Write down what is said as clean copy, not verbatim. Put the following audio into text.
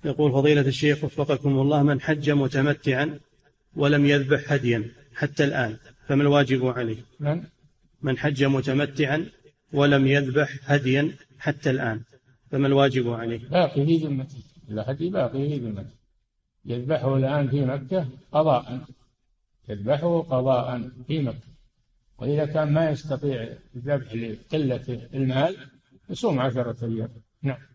يقول فضيلة الشيخ وفقكم الله، من حج متمتعا ولم يذبح هديا حتى الآن فما الواجب عليه؟ من حج متمتعا ولم يذبح هديا حتى الآن فما الواجب عليه؟ باقي في ذمته، الهدي باقي في ذمته، يذبحه الآن في مكة قضاء، يذبحه قضاء في مكة. وإذا كان ما يستطيع الذبح لقلة المال يصوم 10 أيام. نعم.